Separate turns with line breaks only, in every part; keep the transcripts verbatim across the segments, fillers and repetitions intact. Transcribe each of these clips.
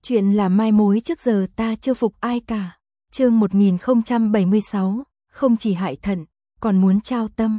Chuyện là mai mối trước giờ ta chưa phục ai cả. Chương một nghìn không trăm bảy mươi sáu, không chỉ hại thận, còn muốn trao tâm.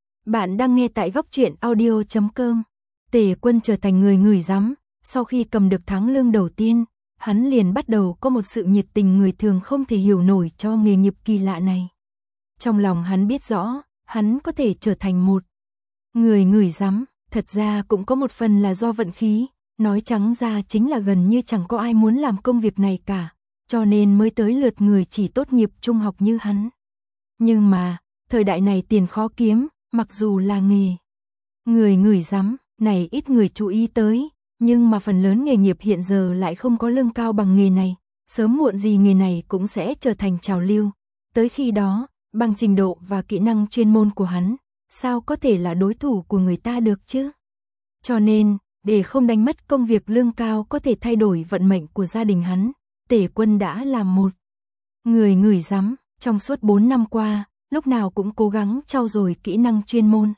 Bạn đang nghe tại góc truyện audio chấm com. Tề Quân trở thành người ngửi rắm, sau khi cầm được tháng lương đầu tiên, hắn liền bắt đầu có một sự nhiệt tình người thường không thể hiểu nổi cho nghề nghiệp kỳ lạ này. Trong lòng hắn biết rõ, hắn có thể trở thành một người ngửi rắm, thật ra cũng có một phần là do vận khí, nói trắng ra chính là gần như chẳng có ai muốn làm công việc này cả, cho nên mới tới lượt người chỉ tốt nghiệp trung học như hắn. Nhưng mà, thời đại này tiền khó kiếm, mặc dù là nghề người ngửi rắm này ít người chú ý tới, nhưng mà phần lớn nghề nghiệp hiện giờ lại không có lương cao bằng nghề này, sớm muộn gì nghề này cũng sẽ trở thành trào lưu. Tới khi đó, bằng trình độ và kỹ năng chuyên môn của hắn, sao có thể là đối thủ của người ta được chứ? Cho nên, để không đánh mất công việc lương cao có thể thay đổi vận mệnh của gia đình hắn, Tề Quân đã làm một người ngửi rắm, trong suốt bốn năm qua, lúc nào cũng cố gắng trau dồi kỹ năng chuyên môn.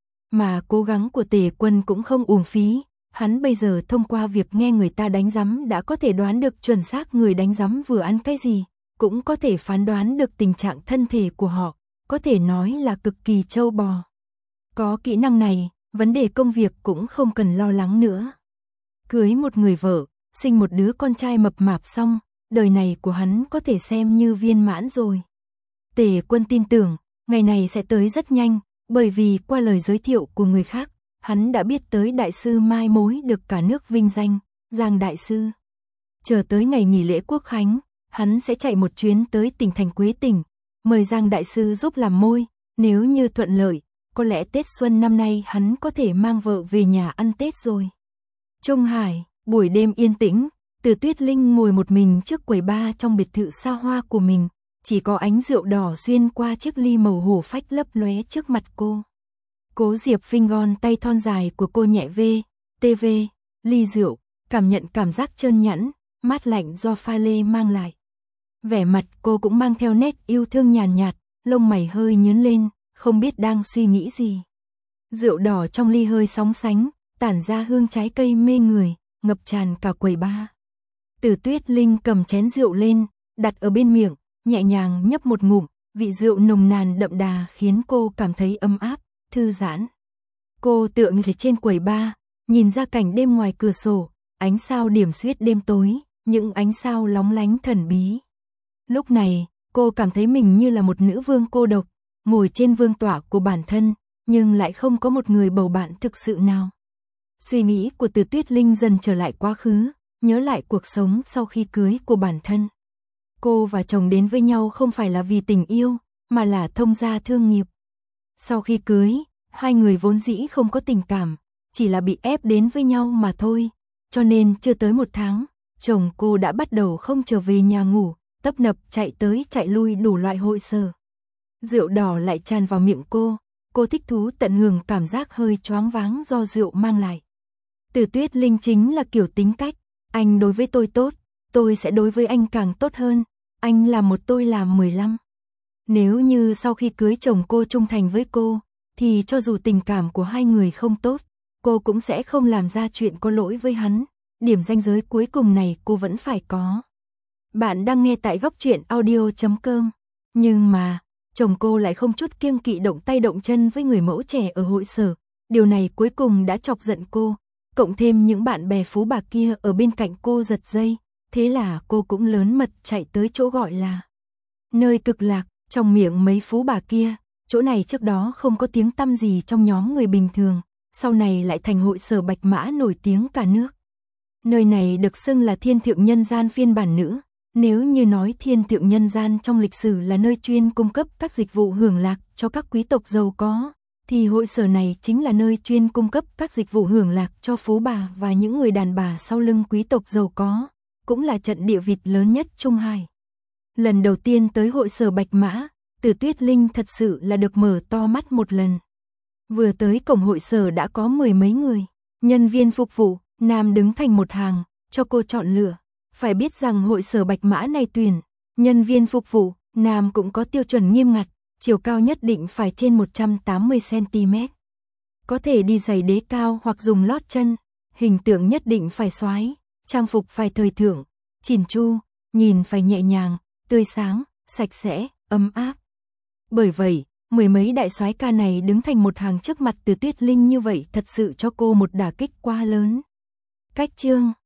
Mà cố gắng của Tề Quân cũng không uổng phí, hắn bây giờ thông qua việc nghe người ta đánh rắm đã có thể đoán được chuẩn xác người đánh rắm vừa ăn cái gì, cũng có thể phán đoán được tình trạng thân thể của họ, có thể nói là cực kỳ trâu bò. Có kỹ năng này, vấn đề công việc cũng không cần lo lắng nữa. Cưới một người vợ, sinh một đứa con trai mập mạp xong, đời này của hắn có thể xem như viên mãn rồi. Tề Quân tin tưởng, ngày này sẽ tới rất nhanh, bởi vì qua lời giới thiệu của người khác, hắn đã biết tới đại sư mai mối được cả nước vinh danh, Giang đại sư. Chờ tới ngày nghỉ lễ Quốc khánh, hắn sẽ chạy một chuyến tới tỉnh thành Quế Tỉnh, mời Giang đại sư giúp làm môi, nếu như thuận lợi, có lẽ Tết xuân năm nay hắn có thể mang vợ về nhà ăn Tết rồi. Trung Hải, buổi đêm yên tĩnh, Từ Tuyết Linh ngồi một mình trước quầy bar trong biệt thự xa hoa của mình, chỉ có ánh rượu đỏ xuyên qua chiếc ly màu hổ phách lấp lóe trước mặt cô. Cố Diệp phinh gòn tay thon dài của cô nhẹ vê, tê vê, ly rượu, cảm nhận cảm giác trơn nhẵn, mát lạnh do pha lê mang lại. Vẻ mặt cô cũng mang theo nét yêu thương nhàn nhạt, lông mày hơi nhướng lên, không biết đang suy nghĩ gì. Rượu đỏ trong ly hơi sóng sánh, tản ra hương trái cây mê người, ngập tràn cả quầy bar. Từ Tuyết Linh cầm chén rượu lên, đặt ở bên miệng, nhẹ nhàng nhấp một ngụm, vị rượu nồng nàn đậm đà khiến cô cảm thấy ấm áp, thư giãn. Cô tựa người trên quầy bar, nhìn ra cảnh đêm ngoài cửa sổ, ánh sao điểm xuyết đêm tối, những ánh sao lóng lánh thần bí. Lúc này, cô cảm thấy mình như là một nữ vương cô độc, ngồi trên vương tọa của bản thân, nhưng lại không có một người bầu bạn thực sự nào. Suy nghĩ của Từ Tuyết Linh dần trở lại quá khứ, nhớ lại cuộc sống sau khi cưới của bản thân. Cô và chồng đến với nhau không phải là vì tình yêu, mà là thông gia thương nghiệp. Sau khi cưới, hai người vốn dĩ không có tình cảm, chỉ là bị ép đến với nhau mà thôi. Cho nên chưa tới một tháng, chồng cô đã bắt đầu không trở về nhà ngủ, tấp nập chạy tới chạy lui đủ loại hội sở. Rượu đỏ lại tràn vào miệng cô, cô thích thú tận hưởng cảm giác hơi choáng váng do rượu mang lại. Từ Tuyết Linh chính là kiểu tính cách, anh đối với tôi tốt, tôi sẽ đối với anh càng tốt hơn, anh làm một tôi làm mười lăm. Nếu như sau khi cưới chồng cô trung thành với cô, thì cho dù tình cảm của hai người không tốt, cô cũng sẽ không làm ra chuyện có lỗi với hắn, điểm ranh giới cuối cùng này cô vẫn phải có. Bạn đang nghe tại góc truyện audio chấm com, nhưng mà, chồng cô lại không chút kiêng kỵ động tay động chân với người mẫu trẻ ở hội sở, điều này cuối cùng đã chọc giận cô, cộng thêm những bạn bè phú bà kia ở bên cạnh cô giật dây, thế là cô cũng lớn mật chạy tới chỗ gọi là nơi cực lạc, trong miệng mấy phú bà kia, chỗ này trước đó không có tiếng tăm gì trong nhóm người bình thường, sau này lại thành hội sở bạch mã nổi tiếng cả nước. Nơi này được xưng là thiên thượng nhân gian phiên bản nữ. Nếu như nói thiên thượng nhân gian trong lịch sử là nơi chuyên cung cấp các dịch vụ hưởng lạc cho các quý tộc giàu có, thì hội sở này chính là nơi chuyên cung cấp các dịch vụ hưởng lạc cho phú bà và những người đàn bà sau lưng quý tộc giàu có, cũng là trận địa vịt lớn nhất Trung Hải. Lần đầu tiên tới hội sở Bạch Mã, Từ Tuyết Linh thật sự là được mở to mắt một lần. Vừa tới cổng hội sở đã có mười mấy người, nhân viên phục vụ, nam đứng thành một hàng, cho cô chọn lựa. Phải biết rằng hội sở Bạch Mã này tuyển, nhân viên phục vụ, nam cũng có tiêu chuẩn nghiêm ngặt, chiều cao nhất định phải trên một trăm tám mươi xăng ti mét. Có thể đi giày đế cao hoặc dùng lót chân, hình tượng nhất định phải xoái, trang phục phải thời thượng, chỉn chu, nhìn phải nhẹ nhàng, tươi sáng, sạch sẽ, ấm áp. Bởi vậy, mười mấy đại soái ca này đứng thành một hàng trước mặt Từ Tuyết Linh như vậy thật sự cho cô một đả kích quá lớn. Cách chương